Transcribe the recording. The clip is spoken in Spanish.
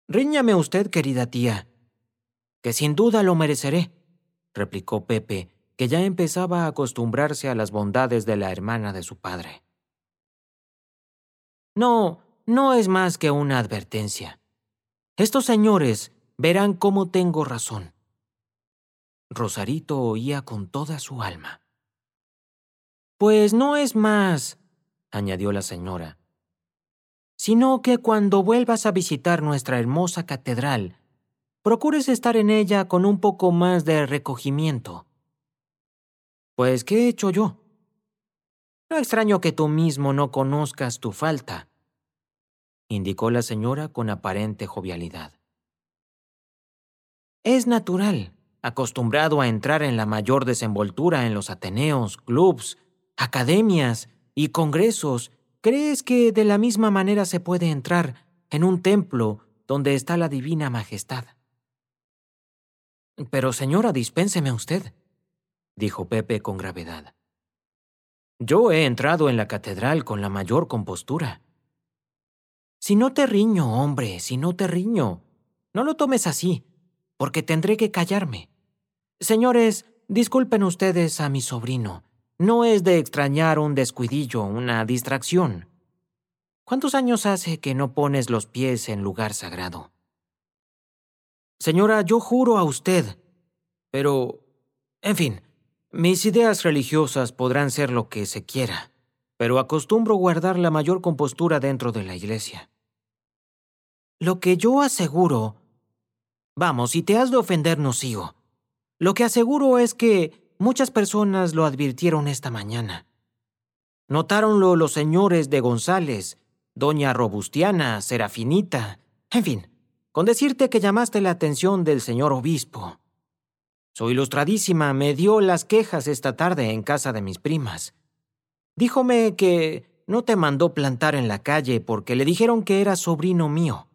Ríñame usted, querida tía, que sin duda lo mereceré, replicó Pepe, que ya empezaba a acostumbrarse a las bondades de la hermana de su padre. No, no es más que una advertencia. Estos señores verán cómo tengo razón. Rosarito oía con toda su alma. Pues no es más, añadió la señora, sino que cuando vuelvas a visitar nuestra hermosa catedral, procures estar en ella con un poco más de recogimiento. Pues, ¿qué he hecho yo? No extraño que tú mismo no conozcas tu falta, indicó la señora con aparente jovialidad. Es natural, acostumbrado a entrar en la mayor desenvoltura en los ateneos, clubs, academias y congresos, ¿crees que de la misma manera se puede entrar en un templo donde está la divina majestad? Pero señora, dispénseme usted, dijo Pepe con gravedad. Yo he entrado en la catedral con la mayor compostura. Si no te riño, hombre, si no te riño. No lo tomes así, porque tendré que callarme. Señores, disculpen ustedes a mi sobrino. No es de extrañar un descuidillo, una distracción. ¿Cuántos años hace que no pones los pies en lugar sagrado? Señora, yo juro a usted. Pero, en fin, mis ideas religiosas podrán ser lo que se quiera, pero acostumbro guardar la mayor compostura dentro de la iglesia. Lo que yo aseguro... Vamos, si te has de ofender, no sigo. Lo que aseguro es que muchas personas lo advirtieron esta mañana. Notáronlo los señores de González, doña Robustiana, Serafinita, en fin, con decirte que llamaste la atención del señor obispo. Su ilustradísima me dio las quejas esta tarde en casa de mis primas. Díjome que no te mandó plantar en la calle porque le dijeron que eras sobrino mío.